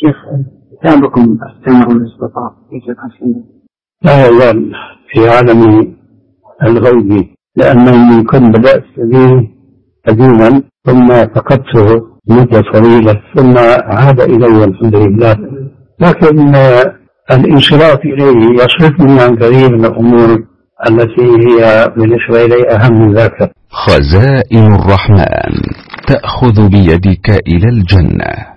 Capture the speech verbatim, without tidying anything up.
شيخ كتابكم استمر الاستطاع كيف تحسن؟ لا يزال في عالم الغيب، لأنه كنت بدأت به قديما ثم فقدته مدة طويلة ثم عاد إلي الحمد لله، لكن الانصراف إليه يصرفني عن كثير من الأمور التي هي بالنسبة إلي أهم من ذاك. خزائن الرحمن تأخذ بيدك إلى الجنة.